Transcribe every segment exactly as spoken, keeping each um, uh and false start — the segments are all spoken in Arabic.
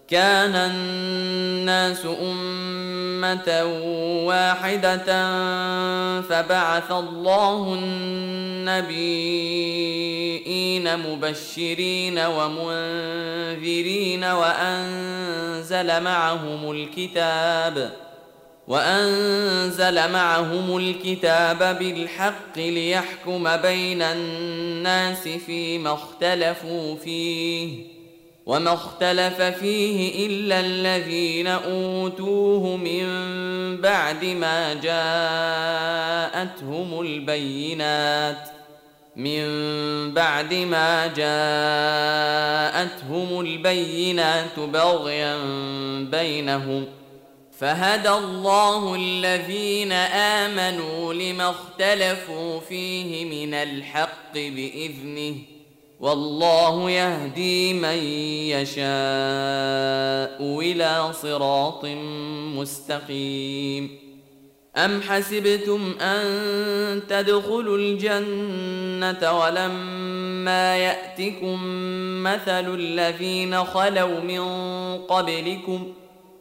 كان الناس أمة واحدة فبعث الله النبيين مبشرين ومنذرين وأنزل معهم الكتاب وأنزل معهم الكتاب بالحق ليحكم بين الناس فيما اختلفوا فيه وما اختلف فيه إلا الذين أوتوه من بعد ما جاءتهم البينات من بعد ما جاءتهم البينات بغيا بينهم فهدى الله الذين آمنوا لما اختلفوا فيه من الحق بإذنه والله يهدي من يشاء إلى صراط مستقيم. أم حسبتم أن تدخلوا الجنة ولما يأتكم مثل الذين خلوا من قبلكم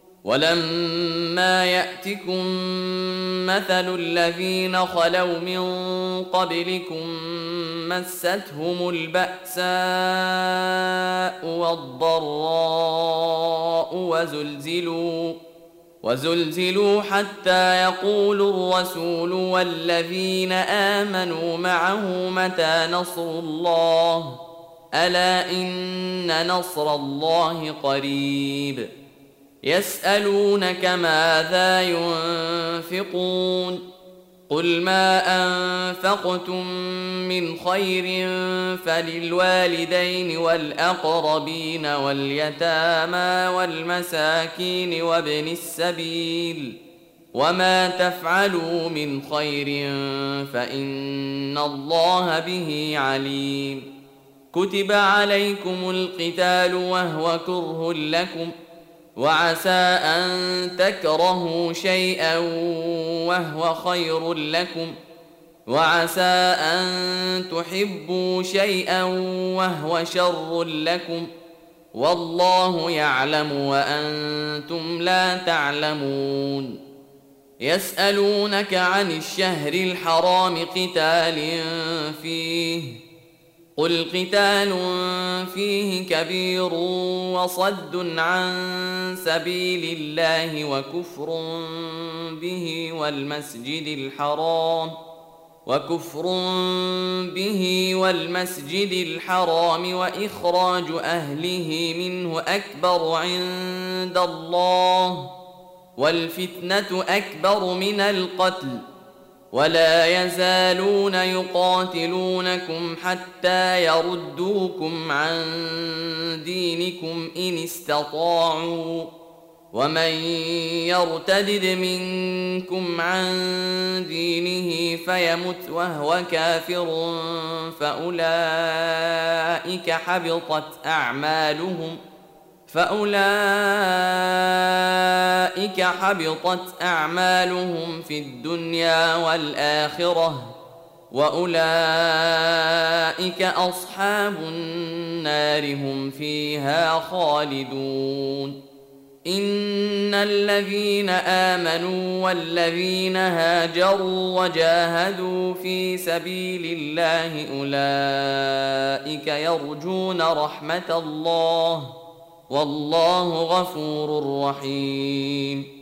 ولما يأتكم مثل الذين خلوا من قبلكم مستهم البأساء والضراء وزلزلوا وزلزلوا حتى يقول الرسول والذين آمنوا معه متى نصر الله ألا إن نصر الله قريب. يسألونك ماذا ينفقون قل ما أنفقتم من خير فللوالدين والأقربين واليتامى والمساكين وابن السبيل وما تفعلوا من خير فإن الله به عليم. كتب عليكم القتال وهو كره لكم وعسى أن تكرهوا شيئا وهو خير لكم وعسى أن تحبوا شيئا وهو شر لكم والله يعلم وأنتم لا تعلمون. يسألونك عن الشهر الحرام قتال فيه قل قتال فيه كبير وصد عن سبيل الله وكفر به والمسجد الحرام وكفر به والمسجد الحرام وإخراج أهله منه أكبر عند الله والفتنة أكبر من القتل ولا يزالون يقاتلونكم حتى يردوكم عن دينكم إن استطاعوا ومن يرتدد منكم عن دينه فيمت وهو كافر فأولئك حبطت أعمالهم فأولئك حبطت أعمالهم في الدنيا والآخرة وأولئك أصحاب النار هم فيها خالدون. إن الذين آمنوا والذين هاجروا وجاهدوا في سبيل الله أولئك يرجون رحمة الله والله غفور رحيم.